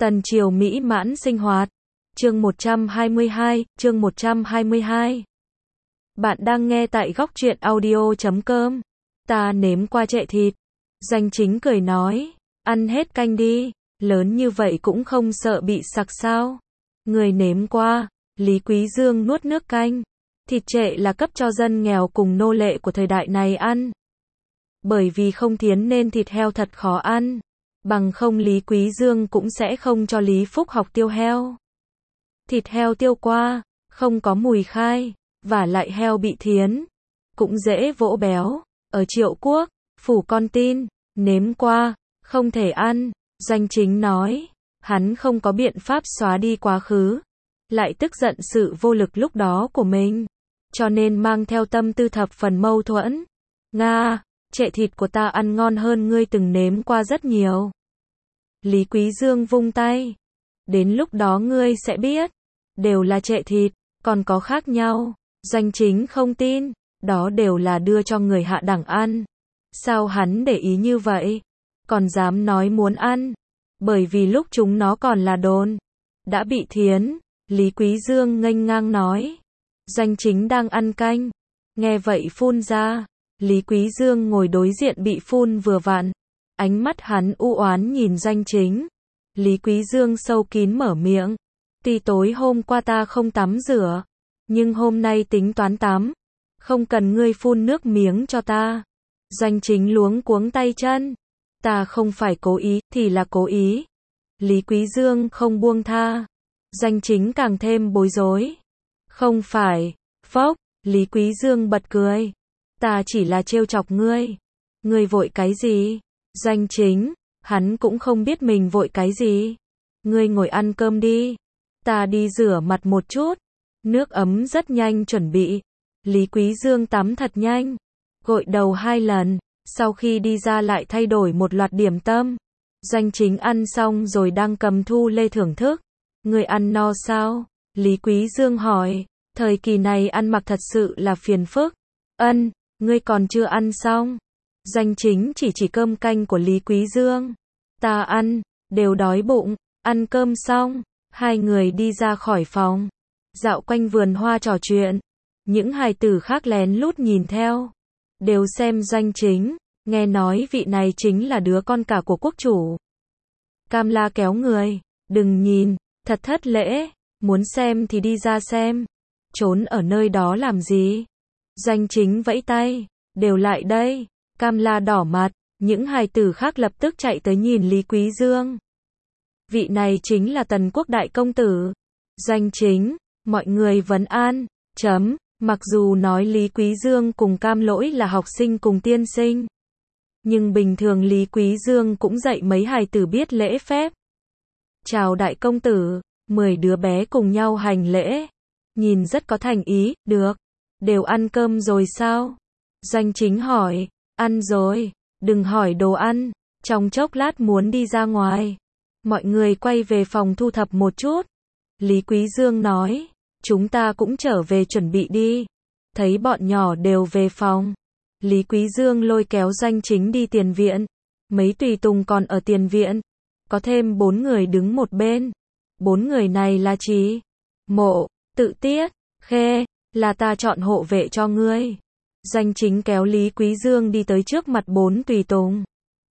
Tần triều mỹ mãn sinh hoạt. Chương 122. Bạn đang nghe tại góc truyện audio.com. Ta nếm qua trệ thịt. Danh chính cười nói, ăn hết canh đi, lớn như vậy cũng không sợ bị sặc sao? Người nếm qua. Lý Quý Dương nuốt nước canh. Thịt trệ là cấp cho dân nghèo cùng nô lệ của thời đại này ăn. Bởi vì không thiến nên thịt heo thật khó ăn. Bằng không Lý Quý Dương cũng sẽ không cho Lý Phúc học tiêu heo. Thịt heo tiêu qua, không có mùi khai, và lại heo bị thiến, cũng dễ vỗ béo. Ở Triệu Quốc, phủ con tin, nếm qua, không thể ăn. Danh chính nói, hắn không có biện pháp xóa đi quá khứ, lại tức giận sự vô lực lúc đó của mình, cho nên mang theo tâm tư thập phần mâu thuẫn. Nga, trệ thịt của ta ăn ngon hơn ngươi từng nếm qua rất nhiều. Lý Quý Dương vung tay. Đến lúc đó ngươi sẽ biết, đều là trệ thịt, còn có khác nhau. Danh chính không tin, đó đều là đưa cho người hạ đẳng ăn. Sao hắn để ý như vậy? Còn dám nói muốn ăn? Bởi vì lúc chúng nó còn là đồn, đã bị thiến. Lý Quý Dương nghênh ngang nói. Danh chính đang ăn canh, nghe vậy phun ra. Lý Quý Dương ngồi đối diện bị phun vừa vặn. Ánh mắt hắn u oán nhìn danh chính. Lý Quý Dương sâu kín mở miệng. Tuy tối hôm qua ta không tắm rửa, nhưng hôm nay tính toán tắm. Không cần ngươi phun nước miếng cho ta. Danh chính luống cuống tay chân. Ta không phải cố ý, thì là cố ý. Lý Quý Dương không buông tha. Danh chính càng thêm bối rối. Không phải, phốc, Lý Quý Dương bật cười. Ta chỉ là trêu chọc ngươi. Ngươi vội cái gì? Danh chính, hắn cũng không biết mình vội cái gì. Ngươi ngồi ăn cơm đi. Ta đi rửa mặt một chút. Nước ấm rất nhanh chuẩn bị. Lý Quý Dương tắm thật nhanh. Gội đầu 2 lần. Sau khi đi ra lại thay đổi một loạt điểm tâm. Danh chính ăn xong rồi đang cầm thu lê thưởng thức. Ngươi ăn no sao? Lý Quý Dương hỏi. Thời kỳ này ăn mặc thật sự là phiền phức. Ân, ngươi còn chưa ăn xong. Danh chính chỉ cơm canh của Lý Quý Dương. Ta ăn, đều đói bụng. Ăn cơm xong, hai người đi ra khỏi phòng, dạo quanh vườn hoa trò chuyện. Những hài tử khác lén lút nhìn theo, đều xem danh chính. Nghe nói vị này chính là đứa con cả của quốc chủ. Cam La kéo người, đừng nhìn, thật thất lễ. Muốn xem thì đi ra xem, trốn ở nơi đó làm gì? Danh chính vẫy tay, đều lại đây. Cam La đỏ mặt, những hài tử khác lập tức chạy tới nhìn Lý Quý Dương. Vị này chính là Tần Quốc đại công tử. Danh chính, mọi người vấn an. Mặc dù nói Lý Quý Dương cùng Cam Lỗi là học sinh cùng tiên sinh, nhưng bình thường Lý Quý Dương cũng dạy mấy hài tử biết lễ phép. Chào đại công tử, 10 đứa bé cùng nhau hành lễ. Nhìn rất có thành ý, được. Đều ăn cơm rồi sao? Danh chính hỏi. Ăn rồi, đừng hỏi đồ ăn, trong chốc lát muốn đi ra ngoài. Mọi người quay về phòng thu thập một chút. Lý Quý Dương nói, chúng ta cũng trở về chuẩn bị đi. Thấy bọn nhỏ đều về phòng, Lý Quý Dương lôi kéo danh chính đi tiền viện. Mấy tùy tùng còn ở tiền viện, có thêm 4 người đứng một bên. 4 người này là Trí, Mộ, Tự Tiết, Khê, là ta chọn hộ vệ cho ngươi. Danh chính kéo Lý Quý Dương đi tới trước mặt 4 tùy tùng.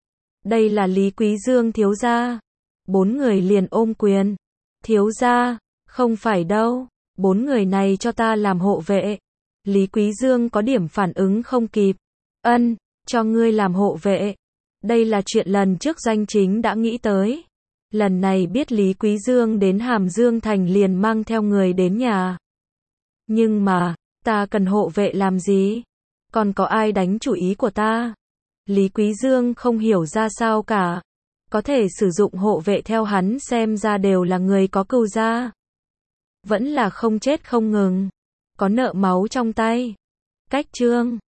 Đây là Lý Quý Dương thiếu gia. 4 người liền ôm quyền. Thiếu gia, không phải đâu, 4 người này cho ta làm hộ vệ. Lý Quý Dương có điểm phản ứng không kịp. Ân, cho ngươi làm hộ vệ. Đây là chuyện lần trước danh chính đã nghĩ tới. Lần này biết Lý Quý Dương đến Hàm Dương Thành liền mang theo người đến nhà. Nhưng mà, ta cần hộ vệ làm gì? Còn có ai đánh chủ ý của ta? Lý Quý Dương không hiểu ra sao cả. Có thể sử dụng hộ vệ theo hắn xem ra đều là người có cừu gia. Vẫn là không chết không ngừng. Có nợ máu trong tay. Cách chương